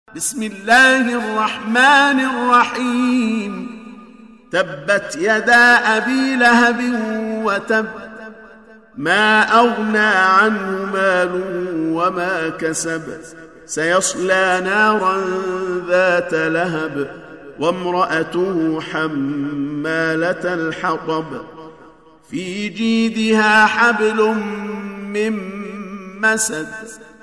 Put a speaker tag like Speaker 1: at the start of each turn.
Speaker 1: بسم الله الرحمن الرحيم تبت يدا أبي لهب وتب ما أغنى عنه ماله وما كسب سيصلى نارا ذات لهب وامرأته حمالة الحطب في جيدها حبل من مسد